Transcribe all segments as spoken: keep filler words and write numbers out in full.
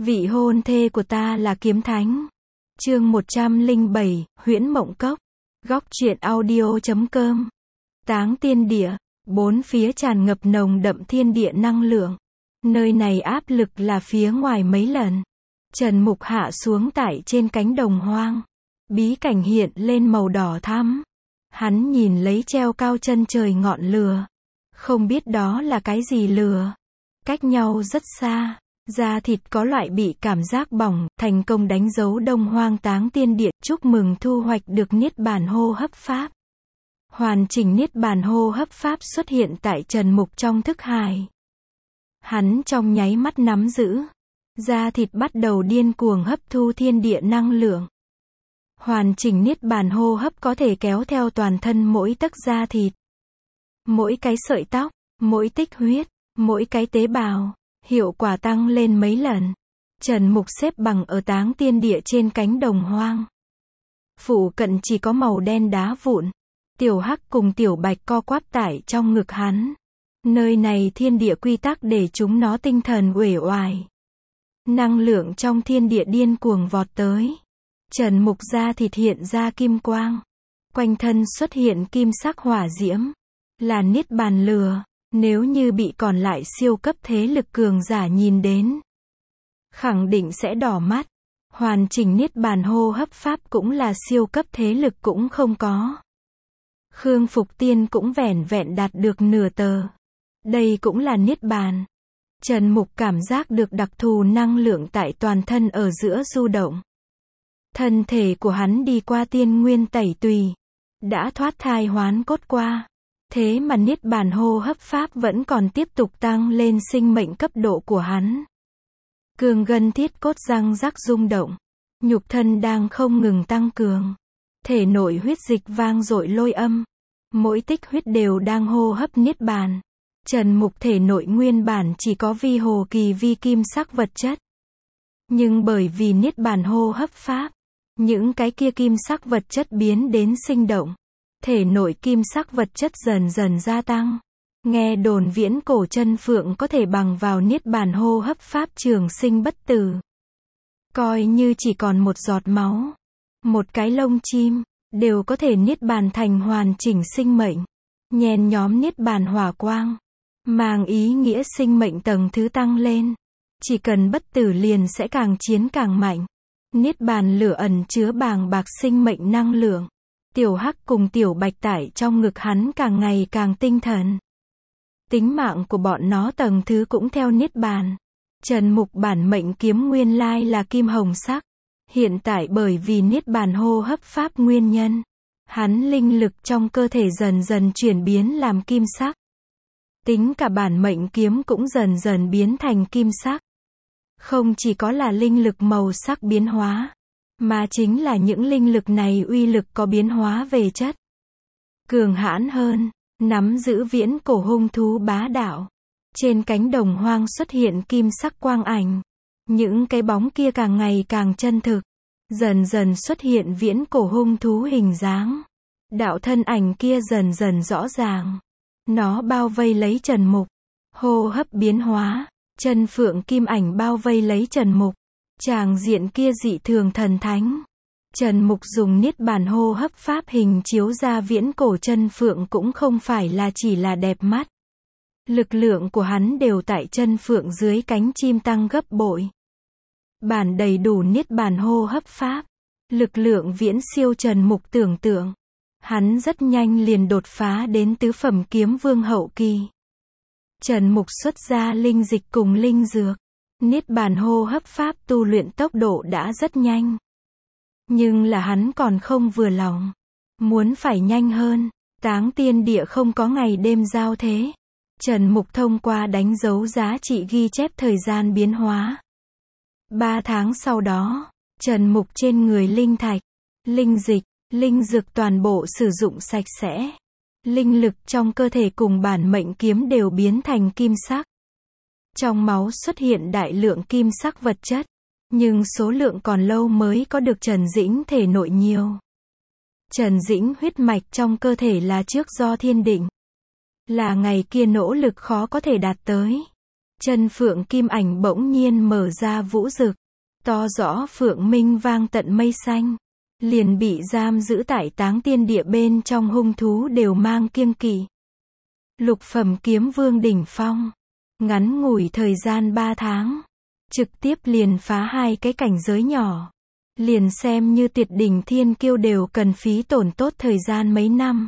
Vị hôn thê của ta là kiếm thánh. Chương một trăm lẻ bảy, Huyễn Mộng Cốc. Góc truyện audio chấm com. Táng tiên địa, bốn phía tràn ngập nồng đậm thiên địa năng lượng. Nơi này áp lực là phía ngoài mấy lần. Trần Mục hạ xuống tại trên cánh đồng hoang. Bí cảnh hiện lên màu đỏ thắm. Hắn nhìn lấy treo cao chân trời ngọn lửa. Không biết đó là cái gì lửa. Cách nhau rất xa. Da thịt có loại bị cảm giác bỏng, thành công đánh dấu đông hoang táng tiên địa, chúc mừng thu hoạch được niết bàn hô hấp pháp. Hoàn chỉnh niết bàn hô hấp pháp xuất hiện tại Trần Mục trong thức hải. Hắn trong nháy mắt nắm giữ. Da thịt bắt đầu điên cuồng hấp thu thiên địa năng lượng. Hoàn chỉnh niết bàn hô hấp có thể kéo theo toàn thân mỗi tấc da thịt. Mỗi cái sợi tóc, mỗi tích huyết, mỗi cái tế bào. Hiệu quả tăng lên mấy lần. Trần Mục xếp bằng ở táng tiên địa trên cánh đồng hoang. Phụ cận chỉ có màu đen đá vụn. Tiểu Hắc cùng Tiểu Bạch co quắp tại trong ngực hắn. Nơi này thiên địa quy tắc để chúng nó tinh thần uể oải. Năng lượng trong thiên địa điên cuồng vọt tới. Trần Mục da thịt hiện ra kim quang. Quanh thân xuất hiện kim sắc hỏa diễm. Là niết bàn lửa. Nếu như bị còn lại siêu cấp thế lực cường giả nhìn đến, khẳng định sẽ đỏ mắt. Hoàn chỉnh niết bàn hô hấp pháp cũng là siêu cấp thế lực cũng không có. Khương Phục Tiên cũng vẻn vẹn đạt được nửa tờ. Đây cũng là niết bàn. Trần Mục cảm giác được đặc thù năng lượng tại toàn thân ở giữa du động. Thân thể của hắn đi qua tiên nguyên tẩy tùy, đã thoát thai hoán cốt qua. Thế mà niết bàn hô hấp pháp vẫn còn tiếp tục tăng lên sinh mệnh cấp độ của hắn. Cường gân thiết cốt răng rắc rung động. Nhục thân đang không ngừng tăng cường. Thể nội huyết dịch vang dội lôi âm. Mỗi tích huyết đều đang hô hấp niết bàn. Trần Mục thể nội nguyên bản chỉ có vi hồ kỳ vi kim sắc vật chất. Nhưng bởi vì niết bàn hô hấp pháp, những cái kia kim sắc vật chất biến đến sinh động. Thể nội kim sắc vật chất dần dần gia tăng. Nghe đồn viễn cổ chân phượng có thể bằng vào niết bàn hô hấp pháp trường sinh bất tử. Coi như chỉ còn một giọt máu, một cái lông chim, đều có thể niết bàn thành hoàn chỉnh sinh mệnh. Nhen nhóm niết bàn hỏa quang, mang ý nghĩa sinh mệnh tầng thứ tăng lên. Chỉ cần bất tử liền sẽ càng chiến càng mạnh. Niết bàn lửa ẩn chứa bàng bạc sinh mệnh năng lượng. Tiểu Hắc cùng Tiểu Bạch tại trong ngực hắn càng ngày càng tinh thần. Tính mạng của bọn nó tầng thứ cũng theo niết bàn. Trần Mục bản mệnh kiếm nguyên lai là kim hồng sắc. Hiện tại bởi vì niết bàn hô hấp pháp nguyên nhân, hắn linh lực trong cơ thể dần dần chuyển biến làm kim sắc. Tính cả bản mệnh kiếm cũng dần dần biến thành kim sắc. Không chỉ có là linh lực màu sắc biến hóa, mà chính là những linh lực này uy lực có biến hóa về chất. Cường hãn hơn, nắm giữ viễn cổ hung thú bá đạo. Trên cánh đồng hoang xuất hiện kim sắc quang ảnh. Những cái bóng kia càng ngày càng chân thực. Dần dần xuất hiện viễn cổ hung thú hình dáng. Đạo thân ảnh kia dần dần rõ ràng. Nó bao vây lấy Trần Mục. Hô hấp biến hóa. Chân phượng kim ảnh bao vây lấy Trần Mục. Tràng diện kia dị thường thần thánh. Trần Mục dùng niết bàn hô hấp pháp hình chiếu ra viễn cổ chân phượng cũng không phải là chỉ là đẹp mắt. Lực lượng của hắn đều tại chân phượng dưới cánh chim tăng gấp bội. Bản đầy đủ niết bàn hô hấp pháp. Lực lượng viễn siêu Trần Mục tưởng tượng. Hắn rất nhanh liền đột phá đến tứ phẩm kiếm vương hậu kỳ. Trần Mục xuất ra linh dịch cùng linh dược. Niết bàn hô hấp pháp tu luyện tốc độ đã rất nhanh. Nhưng là hắn còn không vừa lòng. Muốn phải nhanh hơn. Táng tiên địa không có ngày đêm giao thế. Trần Mục thông qua đánh dấu giá trị ghi chép thời gian biến hóa. Ba tháng sau đó, Trần Mục trên người linh thạch, linh dịch, linh dược toàn bộ sử dụng sạch sẽ. Linh lực trong cơ thể cùng bản mệnh kiếm đều biến thành kim sắc. Trong máu xuất hiện đại lượng kim sắc vật chất, nhưng số lượng còn lâu mới có được Trần Dĩnh thể nội nhiều. Trần Dĩnh huyết mạch trong cơ thể là trước do thiên định. Là ngày kia nỗ lực khó có thể đạt tới. Chân phượng kim ảnh bỗng nhiên mở ra vũ rực. To rõ phượng minh vang tận mây xanh. Liền bị giam giữ tại táng tiên địa bên trong hung thú đều mang kiêng kỵ. Lục phẩm kiếm vương đỉnh phong. Ngắn ngủi thời gian ba tháng. Trực tiếp liền phá hai cái cảnh giới nhỏ. Liền xem như tuyệt đỉnh thiên kiêu đều cần phí tổn tốt thời gian mấy năm.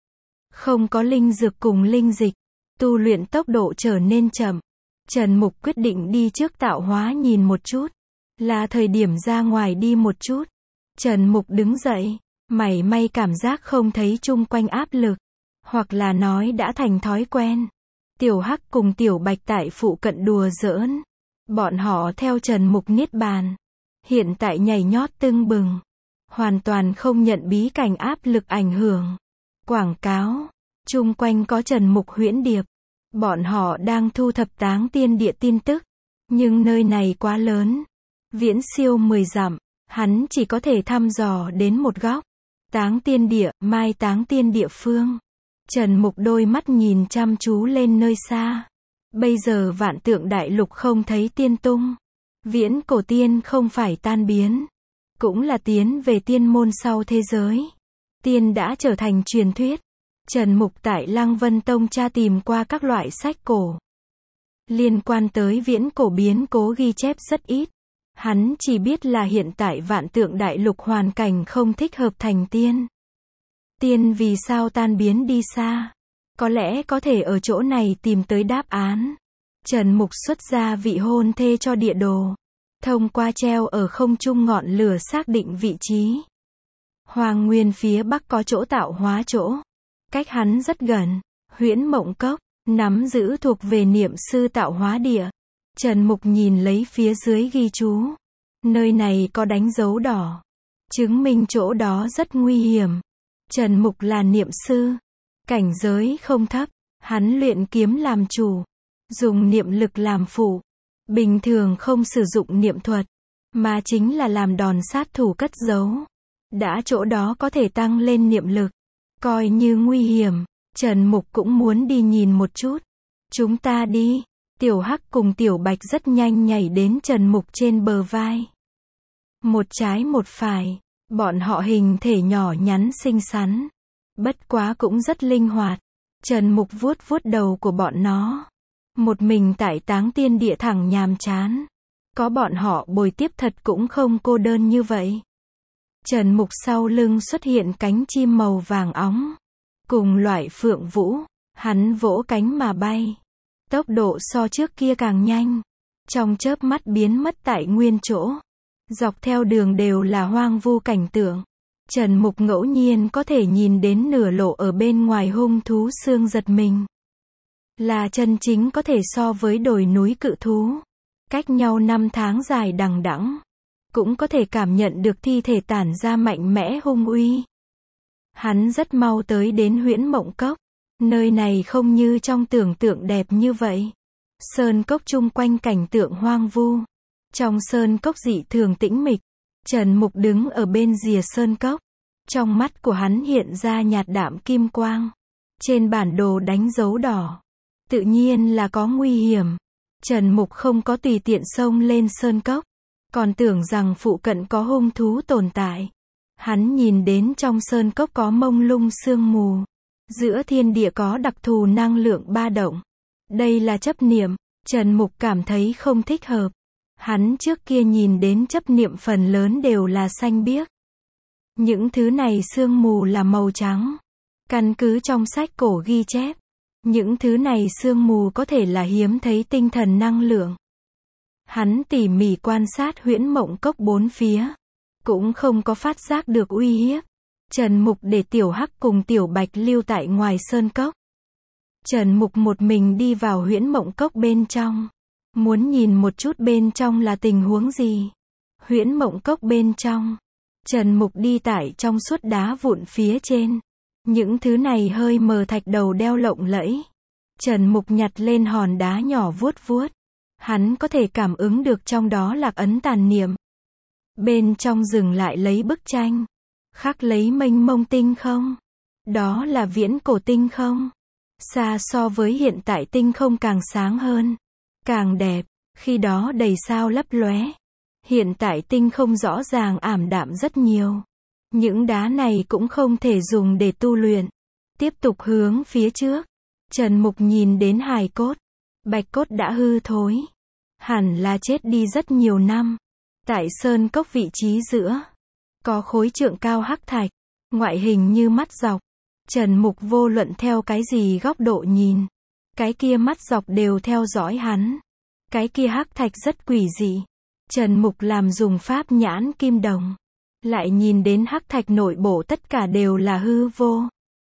Không có linh dược cùng linh dịch. Tu luyện tốc độ trở nên chậm. Trần Mục quyết định đi trước tạo hóa nhìn một chút. Là thời điểm ra ngoài đi một chút. Trần Mục đứng dậy. Mảy may cảm giác không thấy chung quanh áp lực. Hoặc là nói đã thành thói quen. Tiểu Hắc cùng Tiểu Bạch tại phụ cận đùa giỡn. Bọn họ theo Trần Mục niết bàn. Hiện tại nhảy nhót tưng bừng. Hoàn toàn không nhận bí cảnh áp lực ảnh hưởng. Quảng cáo. Chung quanh có Trần Mục huyễn điệp. Bọn họ đang thu thập táng tiên địa tin tức. Nhưng nơi này quá lớn. Viễn siêu mười dặm. Hắn chỉ có thể thăm dò đến một góc. Táng tiên địa, mai táng tiên địa phương. Trần Mục đôi mắt nhìn chăm chú lên nơi xa. Bây giờ vạn tượng đại lục không thấy tiên tung. Viễn cổ tiên không phải tan biến. Cũng là tiến về tiên môn sau thế giới. Tiên đã trở thành truyền thuyết. Trần Mục tại Lăng Vân Tông tra tìm qua các loại sách cổ. Liên quan tới viễn cổ biến cố ghi chép rất ít. Hắn chỉ biết là hiện tại vạn tượng đại lục hoàn cảnh không thích hợp thành tiên. Tiên vì sao tan biến đi xa? Có lẽ có thể ở chỗ này tìm tới đáp án. Trần Mục xuất ra vị hôn thê cho địa đồ. Thông qua treo ở không trung ngọn lửa xác định vị trí. Hoàng Nguyên phía bắc có chỗ tạo hóa chỗ. Cách hắn rất gần. Huyễn Mộng Cốc, nắm giữ thuộc về niệm sư tạo hóa địa. Trần Mục nhìn lấy phía dưới ghi chú. Nơi này có đánh dấu đỏ. Chứng minh chỗ đó rất nguy hiểm. Trần Mục là niệm sư. Cảnh giới không thấp. Hắn luyện kiếm làm chủ. Dùng niệm lực làm phụ. Bình thường không sử dụng niệm thuật. Mà chính là làm đòn sát thủ cất giấu. Đã chỗ đó có thể tăng lên niệm lực. Coi như nguy hiểm. Trần Mục cũng muốn đi nhìn một chút. Chúng ta đi. Tiểu Hắc cùng Tiểu Bạch rất nhanh nhảy đến Trần Mục trên bờ vai. Một trái một phải. Bọn họ hình thể nhỏ nhắn xinh xắn. Bất quá cũng rất linh hoạt. Trần Mục vuốt vuốt đầu của bọn nó. Một mình tại táng tiên địa thẳng nhàm chán. Có bọn họ bồi tiếp thật cũng không cô đơn như vậy. Trần Mục sau lưng xuất hiện cánh chim màu vàng óng. Cùng loại phượng vũ. Hắn vỗ cánh mà bay. Tốc độ so trước kia càng nhanh. Trong chớp mắt biến mất tại nguyên chỗ. Dọc theo đường đều là hoang vu cảnh tượng. Trần Mục ngẫu nhiên có thể nhìn đến nửa lộ ở bên ngoài hung thú xương giật mình. Là chân chính có thể so với đồi núi cự thú. Cách nhau năm tháng dài đằng đẵng. Cũng có thể cảm nhận được thi thể tản ra mạnh mẽ hung uy. Hắn rất mau tới đến Huyễn Mộng Cốc. Nơi này không như trong tưởng tượng đẹp như vậy. Sơn cốc chung quanh cảnh tượng hoang vu. Trong sơn cốc dị thường tĩnh mịch. Trần Mục đứng ở bên rìa sơn cốc. Trong mắt của hắn hiện ra nhạt đạm kim quang. Trên bản đồ đánh dấu đỏ. Tự nhiên là có nguy hiểm. Trần Mục không có tùy tiện xông lên sơn cốc. Còn tưởng rằng phụ cận có hung thú tồn tại. Hắn nhìn đến trong sơn cốc có mông lung sương mù. Giữa thiên địa có đặc thù năng lượng ba động. Đây là chấp niệm. Trần Mục cảm thấy không thích hợp. Hắn trước kia nhìn đến chấp niệm phần lớn đều là xanh biếc. Những thứ này sương mù là màu trắng. Căn cứ trong sách cổ ghi chép. Những thứ này sương mù có thể là hiếm thấy tinh thần năng lượng. Hắn tỉ mỉ quan sát Huyễn Mộng Cốc bốn phía. Cũng không có phát giác được uy hiếp. Trần Mục để Tiểu Hắc cùng Tiểu Bạch lưu tại ngoài sơn cốc. Trần Mục một mình đi vào Huyễn Mộng Cốc bên trong. Muốn nhìn một chút bên trong là tình huống gì. Huyễn Mộng Cốc bên trong. Trần Mục đi tại trong suốt đá vụn phía trên. Những thứ này hơi mờ thạch đầu đeo lộng lẫy. Trần Mục nhặt lên hòn đá nhỏ vuốt vuốt. Hắn có thể cảm ứng được trong đó lạc ấn tàn niệm. Bên trong dừng lại lấy bức tranh. Khắc lấy mênh mông tinh không. Đó là viễn cổ tinh không. Xa so với hiện tại tinh không càng sáng hơn. càng đẹp, khi đó đầy sao lấp lóe. Hiện tại tinh không rõ ràng ảm đạm rất nhiều. Những đá này cũng không thể dùng để tu luyện. Tiếp tục hướng phía trước. Trần Mục nhìn đến hài cốt. Bạch cốt đã hư thối. Hẳn là chết đi rất nhiều năm. Tại sơn cốc vị trí giữa, có khối trượng cao hắc thạch, ngoại hình như mắt dọc. Trần Mục vô luận theo cái gì góc độ nhìn, cái kia mắt dọc đều theo dõi hắn. Cái kia hắc thạch rất quỷ dị. Trần Mục làm dùng pháp nhãn kim đồng, lại nhìn đến hắc thạch nội bộ tất cả đều là hư vô.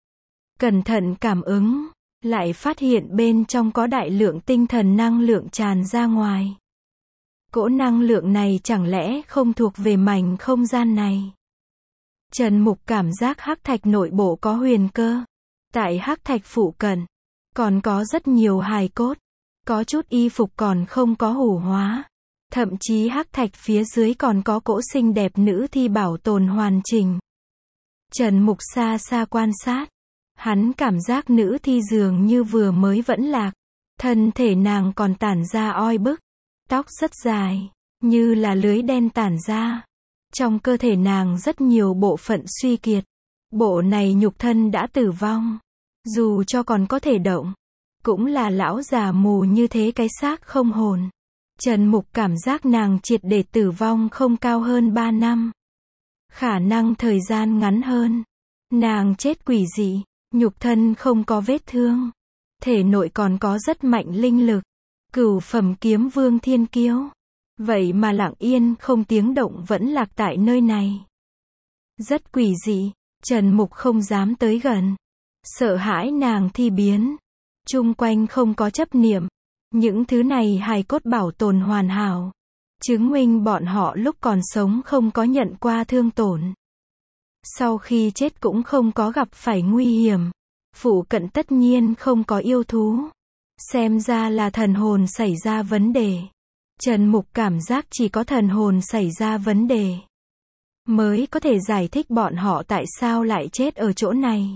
Cẩn thận cảm ứng, lại phát hiện bên trong có đại lượng tinh thần năng lượng tràn ra ngoài. Cỗ năng lượng này chẳng lẽ không thuộc về mảnh không gian này? Trần Mục cảm giác hắc thạch nội bộ có huyền cơ. Tại hắc thạch phụ cận, còn có rất nhiều hài cốt. Có chút y phục còn không có hủ hóa. Thậm chí hắc thạch phía dưới còn có cỗ xinh đẹp nữ thi bảo tồn hoàn chỉnh. Trần Mục xa xa quan sát. Hắn cảm giác nữ thi dường như vừa mới vẫn lạc. Thân thể nàng còn tản ra oi bức. Tóc rất dài, như là lưới đen tản ra. Trong cơ thể nàng rất nhiều bộ phận suy kiệt. Bộ này nhục thân đã tử vong. Dù cho còn có thể động, cũng là lão già mù như thế cái xác không hồn. Trần Mục cảm giác nàng triệt để tử vong không cao hơn ba năm. Khả năng thời gian ngắn hơn. Nàng chết quỷ dị, nhục thân không có vết thương. Thể nội còn có rất mạnh linh lực. Cửu phẩm kiếm vương thiên kiêu. Vậy mà lặng yên không tiếng động vẫn lạc tại nơi này. Rất quỷ dị, Trần Mục không dám tới gần. Sợ hãi nàng thi biến. Chung quanh không có chấp niệm. Những thứ này hài cốt bảo tồn hoàn hảo. Chứng minh bọn họ lúc còn sống không có nhận qua thương tổn. Sau khi chết cũng không có gặp phải nguy hiểm. Phụ cận tất nhiên không có yêu thú. Xem ra là thần hồn xảy ra vấn đề. Trần Mục cảm giác chỉ có thần hồn xảy ra vấn đề mới có thể giải thích bọn họ tại sao lại chết ở chỗ này.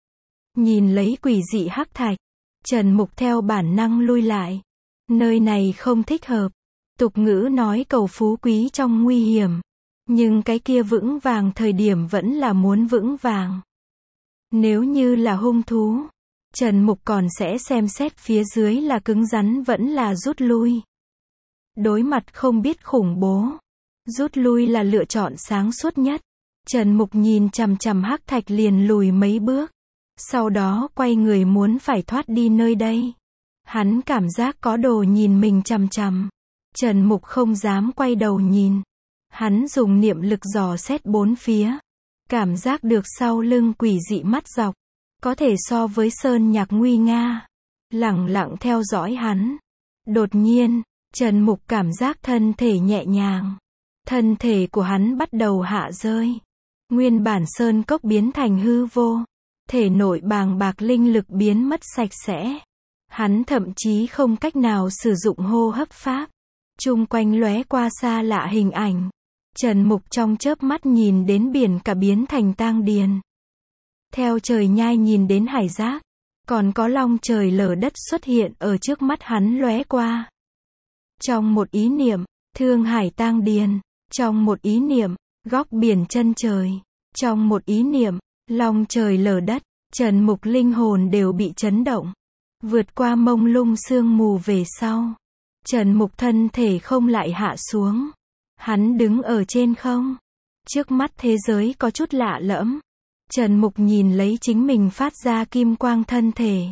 Nhìn lấy quỷ dị hắc thạch, Trần Mục theo bản năng lui lại. Nơi này không thích hợp. Tục ngữ nói cầu phú quý trong nguy hiểm. Nhưng cái kia vững vàng thời điểm vẫn là muốn vững vàng. Nếu như là hung thú, Trần Mục còn sẽ xem xét phía dưới là cứng rắn vẫn là rút lui. Đối mặt không biết khủng bố, rút lui là lựa chọn sáng suốt nhất. Trần Mục nhìn chằm chằm hắc thạch liền lùi mấy bước. Sau đó quay người muốn phải thoát đi nơi đây. Hắn cảm giác có đồ nhìn mình chằm chằm. Trần Mục không dám quay đầu nhìn. Hắn dùng niệm lực dò xét bốn phía. Cảm giác được sau lưng quỷ dị mắt dọc. Có thể so với sơn nhạc nguy nga. Lẳng lặng theo dõi hắn. Đột nhiên, Trần Mục cảm giác thân thể nhẹ nhàng. Thân thể của hắn bắt đầu hạ rơi. Nguyên bản sơn cốc biến thành hư vô. Thể nội bàng bạc linh lực biến mất sạch sẽ. Hắn thậm chí không cách nào sử dụng hô hấp pháp. Chung quanh lóe qua xa lạ hình ảnh. Trần Mục trong chớp mắt nhìn đến biển cả biến thành tang điền. Theo trời nhai nhìn đến hải giác. Còn có long trời lở đất xuất hiện ở trước mắt hắn lóe qua. Trong một ý niệm, thương hải tang điền. Trong một ý niệm, góc biển chân trời. Trong một ý niệm, long trời lở đất. Trần Mục linh hồn đều bị chấn động. Vượt qua mông lung sương mù về sau. Trần Mục thân thể không lại hạ xuống. Hắn đứng ở trên không. Trước mắt thế giới có chút lạ lẫm. Trần Mục nhìn lấy chính mình phát ra kim quang thân thể.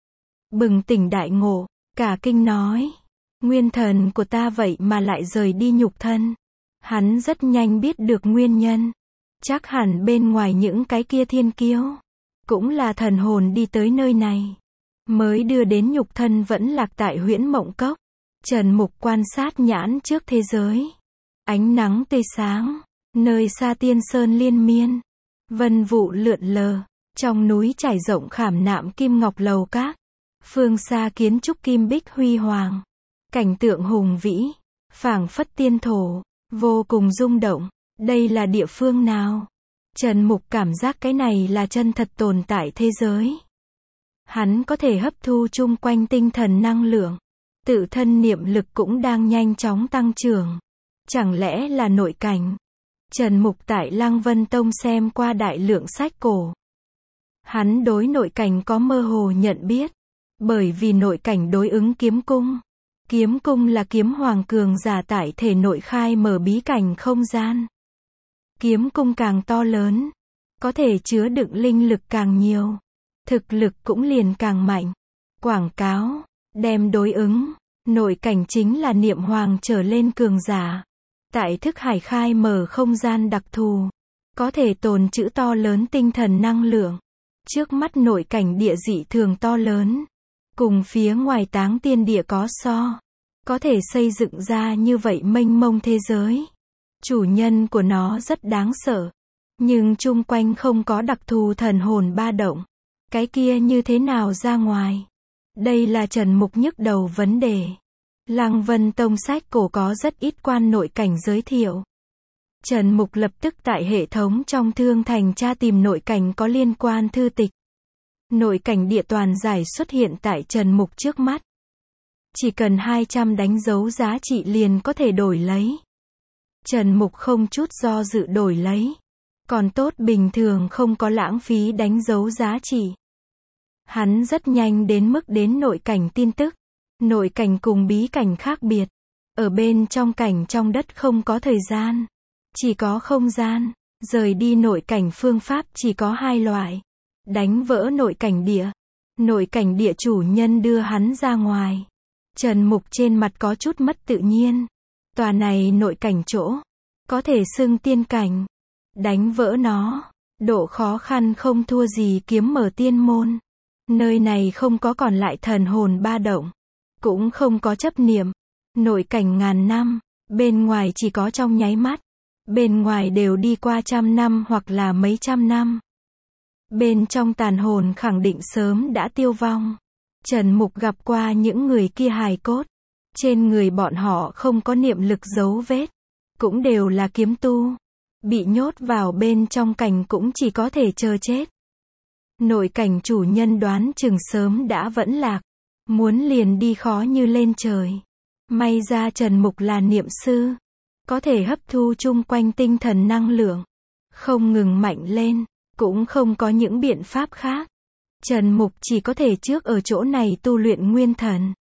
Bừng tỉnh đại ngộ, cả kinh nói. Nguyên thần của ta vậy mà lại rời đi nhục thân. Hắn rất nhanh biết được nguyên nhân. Chắc hẳn bên ngoài những cái kia thiên kiêu. Cũng là thần hồn đi tới nơi này. Mới đưa đến nhục thân vẫn lạc tại huyễn mộng cốc. Trần Mục quan sát nhãn trước thế giới. Ánh nắng tươi sáng. Nơi xa tiên sơn liên miên. Vân vụ lượn lờ. Trong núi trải rộng khảm nạm kim ngọc lầu các. Phương xa kiến trúc kim bích huy hoàng. Cảnh tượng hùng vĩ. Phảng phất tiên thổ. Vô cùng rung động. Đây là địa phương nào? Trần Mục cảm giác cái này là chân thật tồn tại thế giới. Hắn có thể hấp thu chung quanh tinh thần năng lượng. tự thân niệm lực cũng đang nhanh chóng tăng trưởng. Chẳng lẽ là nội cảnh? Trần Mục tại Lăng Vân Tông xem qua đại lượng sách cổ. Hắn đối nội cảnh có mơ hồ nhận biết. Bởi vì nội cảnh đối ứng kiếm cung. Kiếm cung là kiếm hoàng cường giả tại thể nội khai mở bí cảnh không gian. Kiếm cung càng to lớn, có thể chứa đựng linh lực càng nhiều, thực lực cũng liền càng mạnh. Quảng cáo, đem đối ứng, nội cảnh chính là niệm hoàng trở lên cường giả. Tại thức hải khai mở không gian đặc thù, có thể tồn trữ to lớn tinh thần năng lượng. Trước mắt nội cảnh địa dị thường to lớn, cùng phía ngoài táng tiên địa có so, có thể xây dựng ra như vậy mênh mông thế giới. Chủ nhân của nó rất đáng sợ, nhưng chung quanh không có đặc thù thần hồn ba động. Cái kia như thế nào ra ngoài? Đây là Trần Mục nhức đầu vấn đề. Lăng Vân Tông sách cổ có rất ít quan nội cảnh giới thiệu. Trần Mục lập tức tại hệ thống trong Thương Thành tra tìm nội cảnh có liên quan thư tịch. Nội cảnh địa toàn giải xuất hiện tại Trần Mục trước mắt. Chỉ cần hai trăm đánh dấu giá trị liền có thể đổi lấy. Trần Mục không chút do dự đổi lấy. Còn tốt bình thường không có lãng phí đánh dấu giá trị. Hắn rất nhanh đến mức đến nội cảnh tin tức. Nội cảnh cùng bí cảnh khác biệt. Ở bên trong cảnh trong đất không có thời gian. Chỉ có không gian. Rời đi nội cảnh phương pháp chỉ có hai loại. Đánh vỡ nội cảnh địa. Nội cảnh địa chủ nhân đưa hắn ra ngoài. Trần Mục trên mặt có chút mất tự nhiên. Tòa này nội cảnh chỗ. Có thể xưng tiên cảnh. Đánh vỡ nó. Độ khó khăn không thua gì kiếm mở tiên môn. Nơi này không có còn lại thần hồn ba động. Cũng không có chấp niệm. Nội cảnh ngàn năm. Bên ngoài chỉ có trong nháy mắt. Bên ngoài đều đi qua trăm năm hoặc là mấy trăm năm. Bên trong tàn hồn khẳng định sớm đã tiêu vong. Trần Mục gặp qua những người kia hài cốt. Trên người bọn họ không có niệm lực dấu vết. Cũng đều là kiếm tu. Bị nhốt vào bên trong cảnh cũng chỉ có thể chờ chết. Nội cảnh chủ nhân đoán chừng sớm đã vẫn lạc. Muốn liền đi khó như lên trời. May ra Trần Mục là niệm sư. Có thể hấp thu chung quanh tinh thần năng lượng. Không ngừng mạnh lên. Cũng không có những biện pháp khác. Trần Mục chỉ có thể trước ở chỗ này tu luyện nguyên thần.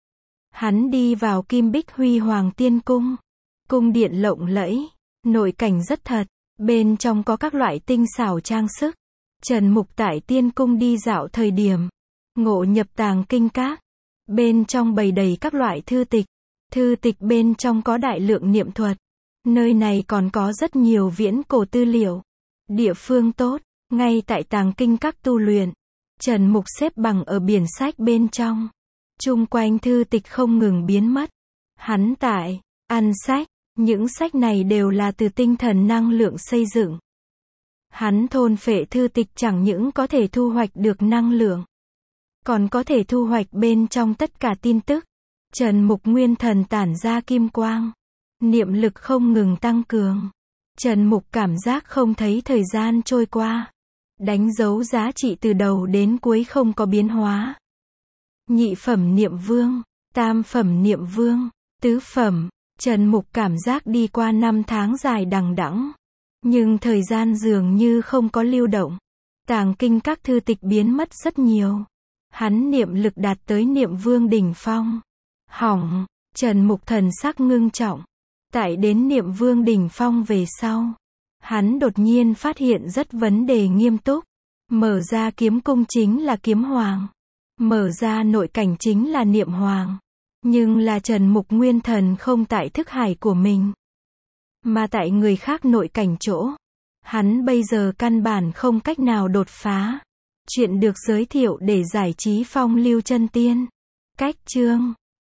Hắn đi vào Kim Bích Huy Hoàng Tiên Cung. Cung điện lộng lẫy. Nội cảnh rất thật. Bên trong có các loại tinh xảo trang sức. Trần Mục tại Tiên Cung đi dạo thời điểm. Ngộ nhập tàng kinh các. Bên trong bày đầy các loại thư tịch. Thư tịch bên trong có đại lượng niệm thuật. Nơi này còn có rất nhiều viễn cổ tư liệu. Địa phương tốt. Ngay tại tàng kinh các tu luyện. Trần Mục xếp bằng ở biển sách bên trong. Chung quanh thư tịch không ngừng biến mất. Hắn tại, ăn sách. Những sách này đều là từ tinh thần năng lượng xây dựng. Hắn thôn phệ thư tịch chẳng những có thể thu hoạch được năng lượng. Còn có thể thu hoạch bên trong tất cả tin tức. Trần Mục nguyên thần tản ra kim quang. Niệm lực không ngừng tăng cường. Trần Mục cảm giác không thấy thời gian trôi qua. Đánh dấu giá trị từ đầu đến cuối không có biến hóa. Nhị phẩm niệm vương, tam phẩm niệm vương, tứ phẩm. Trần Mục cảm giác đi qua năm tháng dài đằng đẵng. Nhưng thời gian dường như không có lưu động. Tàng kinh các thư tịch biến mất rất nhiều. Hắn niệm lực đạt tới niệm vương đỉnh phong. Hỏng, Trần Mục thần sắc ngưng trọng. Tại đến niệm vương đỉnh phong về sau. Hắn đột nhiên phát hiện rất vấn đề nghiêm túc. Mở ra kiếm cung chính là kiếm hoàng. Mở ra nội cảnh chính là niệm hoàng. Nhưng là Trần Mục nguyên thần không tại thức hải của mình. Mà tại người khác nội cảnh chỗ. Hắn bây giờ căn bản không cách nào đột phá. Chuyện được giới thiệu để giải trí phong lưu chân tiên. Cách chương